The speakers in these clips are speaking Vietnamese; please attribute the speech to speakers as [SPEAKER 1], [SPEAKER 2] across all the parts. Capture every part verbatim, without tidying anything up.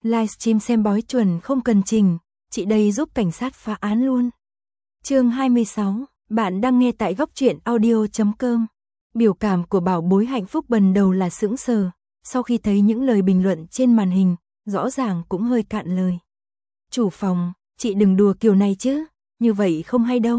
[SPEAKER 1] livestream xem bói chuẩn không cần trình, chị đây giúp cảnh sát phá án luôn. Chương hai mươi sáu, bạn đang nghe tại góc truyện audio chấm com. Biểu cảm của bảo bối Hạnh Phúc ban đầu là sững sờ, sau khi thấy những lời bình luận trên màn hình, rõ ràng cũng hơi cạn lời. Chủ phòng, chị đừng đùa kiểu này chứ, như vậy không hay đâu.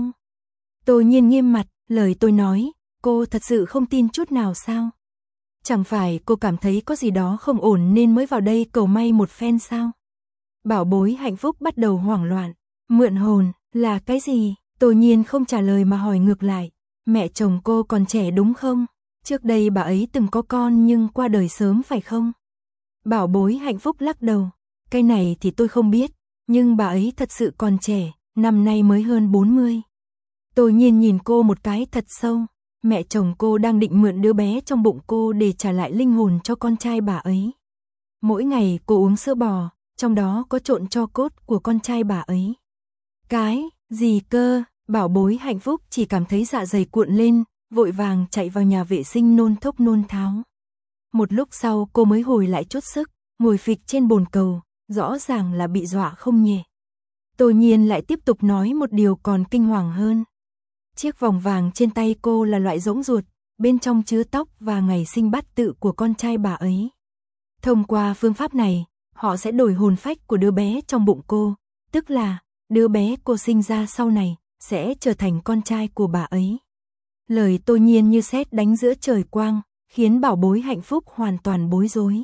[SPEAKER 1] Tô Nhiên nghiêm mặt, lời tôi nói, cô thật sự không tin chút nào sao? Chẳng phải cô cảm thấy có gì đó không ổn nên mới vào đây cầu may một phen sao? Bảo bối Hạnh Phúc bắt đầu hoảng loạn, mượn hồn, là cái gì? Tô Nhiên không trả lời mà hỏi ngược lại, mẹ chồng cô còn trẻ đúng không? Trước đây bà ấy từng có con nhưng qua đời sớm phải không? Bảo bối Hạnh Phúc lắc đầu, cái này thì tôi không biết, nhưng bà ấy thật sự còn trẻ, năm nay mới hơn bốn mươi. Tô Nhiên nhìn cô một cái thật sâu, mẹ chồng cô đang định mượn đứa bé trong bụng cô để trả lại linh hồn cho con trai bà ấy. Mỗi ngày cô uống sữa bò, trong đó có trộn tro cốt của con trai bà ấy. Cái gì cơ? Bảo bối Hạnh Phúc chỉ cảm thấy dạ dày cuộn lên, vội vàng chạy vào nhà vệ sinh nôn thốc nôn tháo. Một lúc sau cô mới hồi lại chút sức, ngồi phịch trên bồn cầu, rõ ràng là bị dọa không nhẹ. Tô Nhiên lại tiếp tục nói một điều còn kinh hoàng hơn. Chiếc vòng vàng trên tay cô là loại rỗng ruột, bên trong chứa tóc và ngày sinh bát tự của con trai bà ấy. Thông qua phương pháp này, họ sẽ đổi hồn phách của đứa bé trong bụng cô, tức là đứa bé cô sinh ra sau này sẽ trở thành con trai của bà ấy. Lời Tô Nhiên như sét đánh giữa trời quang, khiến bảo bối Hạnh Phúc hoàn toàn bối rối.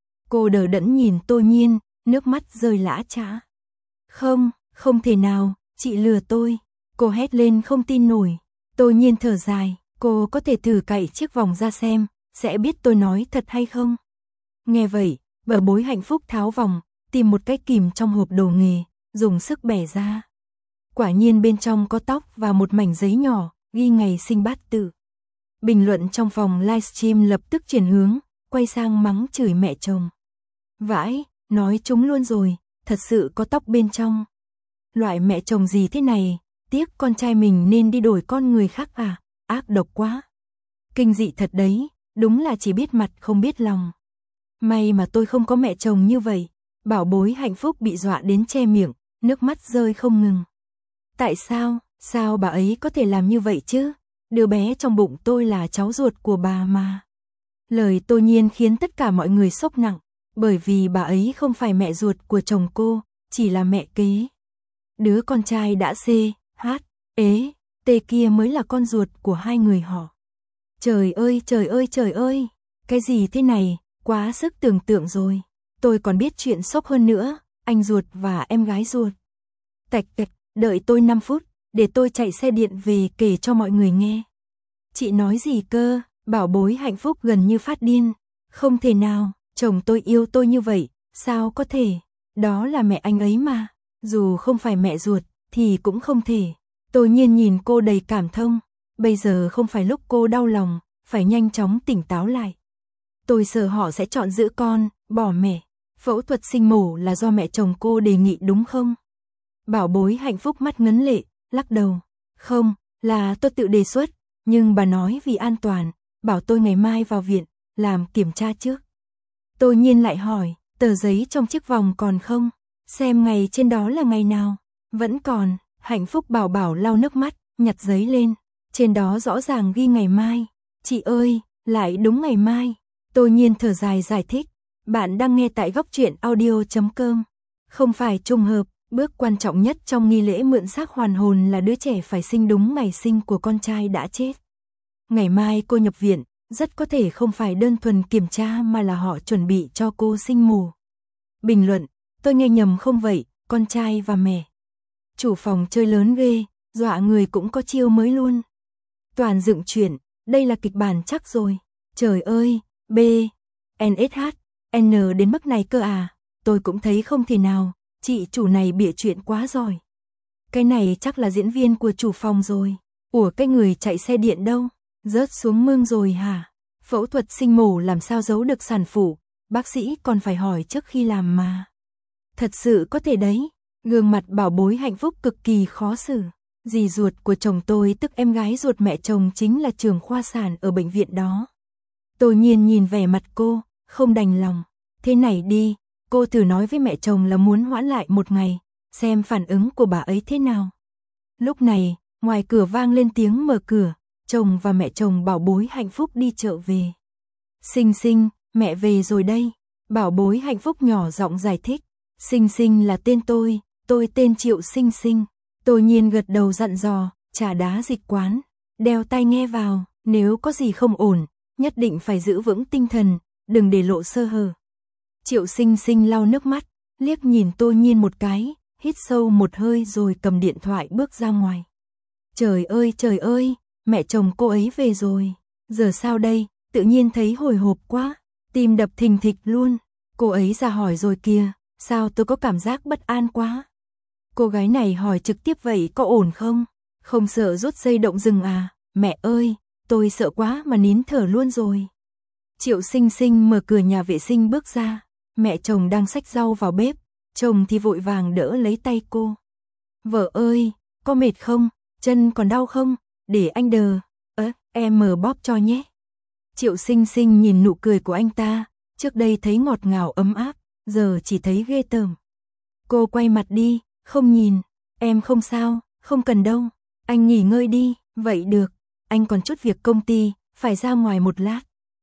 [SPEAKER 1] Cô đờ đẫn nhìn Tô Nhiên, nước mắt rơi lã chã. Không, không thể nào, chị lừa tôi. Cô hét lên không tin nổi. Tô Nhiên thở dài, cô có thể thử cạy chiếc vòng ra xem, sẽ biết tôi nói thật hay không. Nghe vậy, bảo bối Hạnh Phúc tháo vòng, tìm một cái kìm trong hộp đồ nghề, dùng sức bẻ ra. Quả nhiên bên trong có tóc và một mảnh giấy nhỏ, ghi ngày sinh bát tự. Bình luận trong phòng livestream lập tức chuyển hướng, quay sang mắng chửi mẹ chồng. Vãi, nói chúng luôn rồi, thật sự có tóc bên trong. Loại mẹ chồng gì thế này, tiếc con trai mình nên đi đổi con người khác à, ác độc quá. Kinh dị thật đấy, đúng là chỉ biết mặt không biết lòng. May mà tôi không có mẹ chồng như vậy. Bảo bối Hạnh Phúc bị dọa đến che miệng, nước mắt rơi không ngừng. Tại sao, sao bà ấy có thể làm như vậy chứ? Đứa bé trong bụng tôi là cháu ruột của bà mà. Lời Tô Nhiên khiến tất cả mọi người sốc nặng, bởi vì bà ấy không phải mẹ ruột của chồng cô, chỉ là mẹ kế. Đứa con trai đã xê, hát, ế, tê kia mới là con ruột của hai người họ. Trời ơi, trời ơi, trời ơi, cái gì thế này, quá sức tưởng tượng rồi. Tôi còn biết chuyện sốc hơn nữa, anh ruột và em gái ruột. Tạch tạch, đợi tôi năm phút, để tôi chạy xe điện về kể cho mọi người nghe. Chị nói gì cơ? Bảo bối Hạnh Phúc gần như phát điên. Không thể nào, chồng tôi yêu tôi như vậy, sao có thể? Đó là mẹ anh ấy mà, dù không phải mẹ ruột, thì cũng không thể. Tô Nhiên nhìn cô đầy cảm thông, bây giờ không phải lúc cô đau lòng, phải nhanh chóng tỉnh táo lại. Tôi sợ họ sẽ chọn giữ con, bỏ mẹ. Phẫu thuật sinh mổ là do mẹ chồng cô đề nghị đúng không? Bảo bối Hạnh Phúc mắt ngấn lệ, lắc đầu. Không, là tôi tự đề xuất, nhưng bà nói vì an toàn, bảo tôi ngày mai vào viện, làm kiểm tra trước. Tô Nhiên lại hỏi, tờ giấy trong chiếc vòng còn không? Xem ngày trên đó là ngày nào? Vẫn còn. Hạnh Phúc bảo bảo lau nước mắt, nhặt giấy lên. Trên đó rõ ràng ghi ngày mai. Chị ơi, lại đúng ngày mai. Tô Nhiên thở dài giải thích. Bạn đang nghe tại góc truyện audio chấm com. Không phải trùng hợp, bước quan trọng nhất trong nghi lễ mượn xác hoàn hồn là đứa trẻ phải sinh đúng ngày sinh của con trai đã chết. Ngày mai cô nhập viện, rất có thể không phải đơn thuần kiểm tra mà là họ chuẩn bị cho cô sinh mổ. Bình luận, tôi nghe nhầm không vậy, con trai và mẹ. Chủ phòng chơi lớn ghê, dọa người cũng có chiêu mới luôn. Toàn dựng chuyện, đây là kịch bản chắc rồi. Trời ơi, B, en ét hát, N đến mức này cơ à, tôi cũng thấy không thể nào, chị chủ này bịa chuyện quá giỏi. Cái này chắc là diễn viên của chủ phòng rồi. Ủa cái người chạy xe điện đâu, rớt xuống mương rồi hả? Phẫu thuật sinh mổ làm sao giấu được sản phụ, bác sĩ còn phải hỏi trước khi làm mà. Thật sự có thể đấy. Gương mặt bảo bối Hạnh Phúc cực kỳ khó xử. Dì ruột của chồng tôi tức em gái ruột mẹ chồng chính là trưởng khoa sản ở bệnh viện đó. Tô Nhiên nhìn vẻ mặt cô, không đành lòng. Thế này đi, Cô thử nói với mẹ chồng là muốn hoãn lại một ngày, xem phản ứng của bà ấy thế nào. Lúc này, ngoài cửa vang lên tiếng mở cửa, chồng và mẹ chồng Bảo Bối hạnh phúc đi chợ về. Sinh Sinh, mẹ về rồi đây. Bảo Bối hạnh phúc nhỏ giọng giải thích. Sinh Sinh là tên tôi, tôi tên Triệu Sinh Sinh. Tô Nhiên gật đầu dặn dò, trà đá dịch quán, đeo tai nghe vào, nếu có gì không ổn, nhất định phải giữ vững tinh thần, đừng để lộ sơ hở. Triệu Sinh Sinh lau nước mắt, liếc nhìn Tô Nhiên một cái, hít sâu một hơi rồi cầm điện thoại bước ra ngoài. Trời ơi trời ơi, mẹ chồng cô ấy về rồi, giờ sao đây, tự nhiên thấy hồi hộp quá, tim đập thình thịch luôn, cô ấy ra hỏi rồi kìa, sao tôi có cảm giác bất an quá. Cô gái này hỏi trực tiếp vậy có ổn không? Không sợ rút dây động rừng à? Mẹ ơi, tôi sợ quá mà nín thở luôn rồi. Triệu Sinh Sinh mở cửa nhà vệ sinh bước ra, mẹ chồng đang xách rau vào bếp, chồng thì vội vàng đỡ lấy tay cô. Vợ ơi, có mệt không? Chân còn đau không? Để anh đờ, ớ, em mở bóp cho nhé. Triệu Sinh Sinh nhìn nụ cười của anh ta, trước đây thấy ngọt ngào ấm áp, giờ chỉ thấy ghê tởm. Cô quay mặt đi, không nhìn, em không sao, không cần đâu, anh nghỉ ngơi đi, vậy được, anh còn chút việc công ty, phải ra ngoài một lát.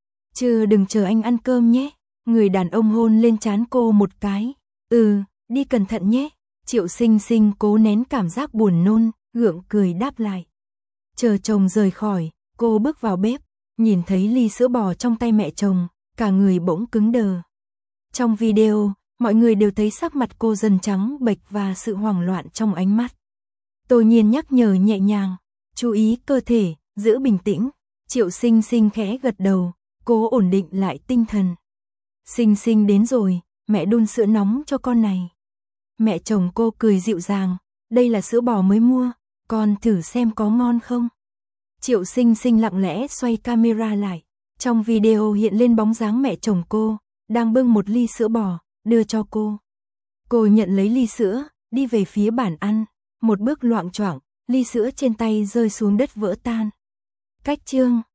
[SPEAKER 1] Chứ đừng chờ anh ăn cơm nhé. Người đàn ông hôn lên trán cô một cái. Ừ, đi cẩn thận nhé. Triệu Sinh Sinh cố nén cảm giác buồn nôn, gượng cười đáp lại. Chờ chồng rời khỏi, cô bước vào bếp, nhìn thấy ly sữa bò trong tay mẹ chồng, cả người bỗng cứng đờ. Trong video, mọi người đều thấy sắc mặt cô dần trắng bệch và sự hoảng loạn trong ánh mắt. Tô Nhiên nhắc nhở nhẹ nhàng, chú ý cơ thể, giữ bình tĩnh. Triệu Sinh Sinh khẽ gật đầu, cố ổn định lại tinh thần. Sinh Sinh đến rồi, mẹ đun sữa nóng cho con này. Mẹ chồng cô cười dịu dàng, đây là sữa bò mới mua, con thử xem có ngon không. Triệu Sinh Sinh lặng lẽ xoay camera lại, trong video hiện lên bóng dáng mẹ chồng cô, đang bưng một ly sữa bò, đưa cho cô. Cô nhận lấy ly sữa, đi về phía bàn ăn, một bước loạng choạng, ly sữa trên tay rơi xuống đất vỡ tan. Cách chương